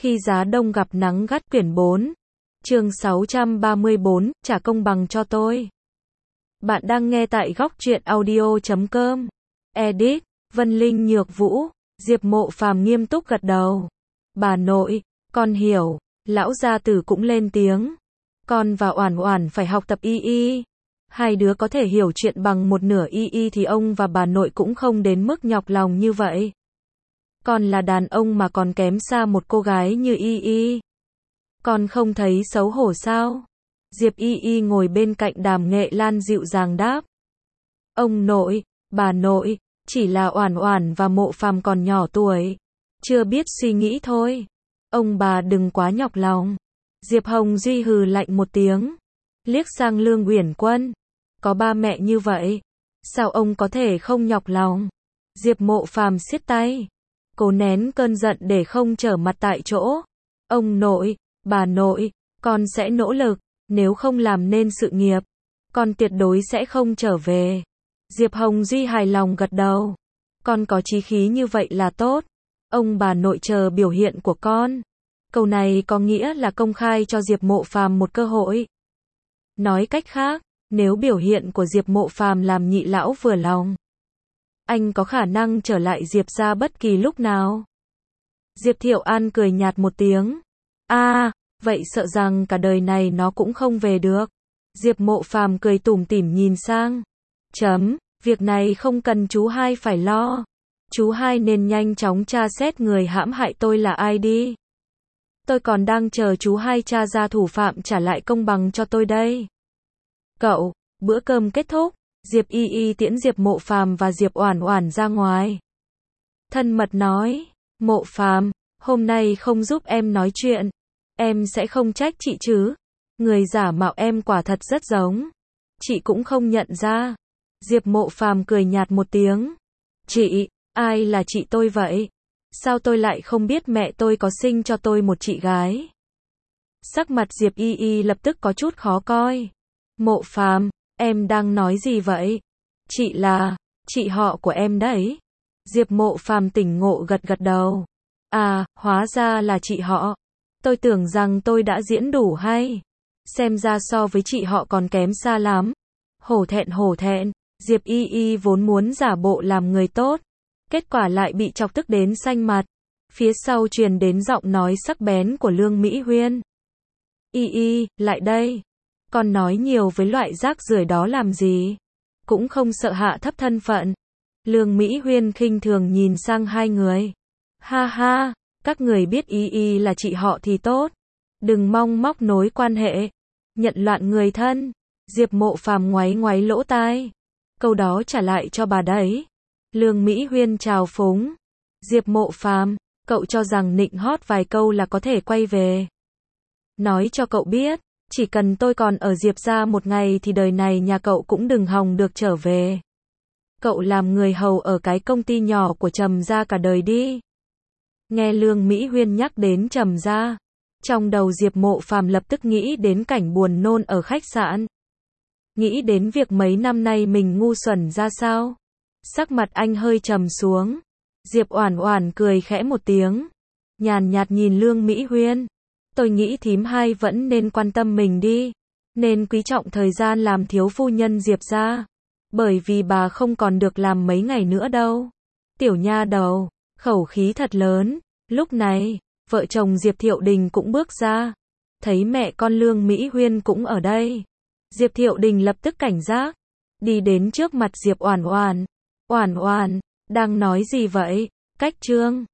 Khi giá đông gặp nắng gắt quyển 4. Chương 634, trả công bằng cho tôi. Bạn đang nghe tại góc truyện audio.com. Edit, Vân Linh Nhược Vũ, Diệp Mộ Phàm nghiêm túc gật đầu. Bà nội, con hiểu, lão gia tử cũng lên tiếng. Con và Oản Oản phải học tập y. Hai đứa có thể hiểu chuyện bằng một nửa y thì ông và bà nội cũng không đến mức nhọc lòng như vậy. Con là đàn ông mà còn kém xa một cô gái như y. Con không thấy xấu hổ sao? Diệp y ngồi bên cạnh Đàm Nghệ Lan dịu dàng đáp. Ông nội, bà nội, chỉ là Oản Oản và Mộ Phàm còn nhỏ tuổi, chưa biết suy nghĩ thôi. Ông bà đừng quá nhọc lòng. Diệp Hồng Duy hừ lạnh một tiếng, liếc sang Lương Uyển Quân. Có ba mẹ như vậy, sao ông có thể không nhọc lòng? Diệp Mộ Phàm siết tay, cố nén cơn giận để không trở mặt tại chỗ. Ông nội, bà nội, con sẽ nỗ lực, nếu không làm nên sự nghiệp, con tuyệt đối sẽ không trở về. Diệp Hồng Duy hài lòng gật đầu. Con có chí khí như vậy là tốt. Ông bà nội chờ biểu hiện của con. Câu này có nghĩa là công khai cho Diệp Mộ Phàm một cơ hội. Nói cách khác, nếu biểu hiện của Diệp Mộ Phàm làm nhị lão vừa lòng, anh có khả năng trở lại Diệp gia bất kỳ lúc nào. Diệp Thiệu An cười nhạt một tiếng. Vậy sợ rằng cả đời này nó cũng không về được. Diệp Mộ Phàm cười tủm tỉm nhìn sang. Việc này không cần chú hai phải lo. Chú hai nên nhanh chóng tra xét người hãm hại tôi là ai đi. Tôi còn đang chờ chú hai tra ra thủ phạm trả lại công bằng cho tôi đây. Cậu, bữa cơm kết thúc, Diệp y tiễn Diệp Mộ Phàm và Diệp Oản Oản ra ngoài. Thân mật nói, Mộ Phàm, hôm nay không giúp em nói chuyện, em sẽ không trách chị chứ. Người giả mạo em quả thật rất giống. Chị cũng không nhận ra. Diệp Mộ Phàm cười nhạt một tiếng. Chị, ai là chị tôi vậy? Sao tôi lại không biết mẹ tôi có sinh cho tôi một chị gái? Sắc mặt Diệp y lập tức có chút khó coi. Mộ Phàm, em đang nói gì vậy? Chị là, chị họ của em đấy. Diệp Mộ Phàm tỉnh ngộ gật gật đầu. Hóa ra là chị họ. Tôi tưởng rằng tôi đã diễn đủ hay. Xem ra so với chị họ còn kém xa lắm. Hổ thẹn, Diệp y vốn muốn giả bộ làm người tốt. Kết quả lại bị chọc tức đến xanh mặt. Phía sau truyền đến giọng nói sắc bén của Lương Mỹ Huyên. Y, lại đây. Con nói nhiều với loại rác rưởi đó làm gì? Cũng không sợ hạ thấp thân phận. Lương Mỹ Huyên khinh thường nhìn sang hai người. Ha, các người biết y là chị họ thì tốt. Đừng mong móc nối quan hệ. Nhận loạn người thân. Diệp Mộ Phàm ngoáy lỗ tai. Câu đó trả lại cho bà đấy. Lương Mỹ Huyên chào phúng. Diệp Mộ Phàm, cậu cho rằng nịnh hót vài câu là có thể quay về. Nói cho cậu biết, chỉ cần tôi còn ở Diệp gia một ngày thì đời này nhà cậu cũng đừng hòng được trở về. Cậu làm người hầu ở cái công ty nhỏ của Trầm gia cả đời đi. Nghe Lương Mỹ Huyên nhắc đến Trầm gia, trong đầu Diệp Mộ Phàm lập tức nghĩ đến cảnh buồn nôn ở khách sạn. Nghĩ đến việc mấy năm nay mình ngu xuẩn ra sao. Sắc mặt anh hơi trầm xuống. Diệp Oản Oản cười khẽ một tiếng, nhàn nhạt nhìn Lương Mỹ Huyên. Tôi nghĩ thím hai vẫn nên quan tâm mình đi. Nên quý trọng thời gian làm thiếu phu nhân Diệp gia. Bởi vì bà không còn được làm mấy ngày nữa đâu. Tiểu nha đầu, khẩu khí thật lớn. Lúc này, vợ chồng Diệp Thiệu Đình cũng bước ra. Thấy mẹ con Lương Mỹ Huyên cũng ở đây. Diệp Thiệu Đình lập tức cảnh giác. Đi đến trước mặt Diệp Oản Oản. Oản Oản, đang nói gì vậy? Cách Trương.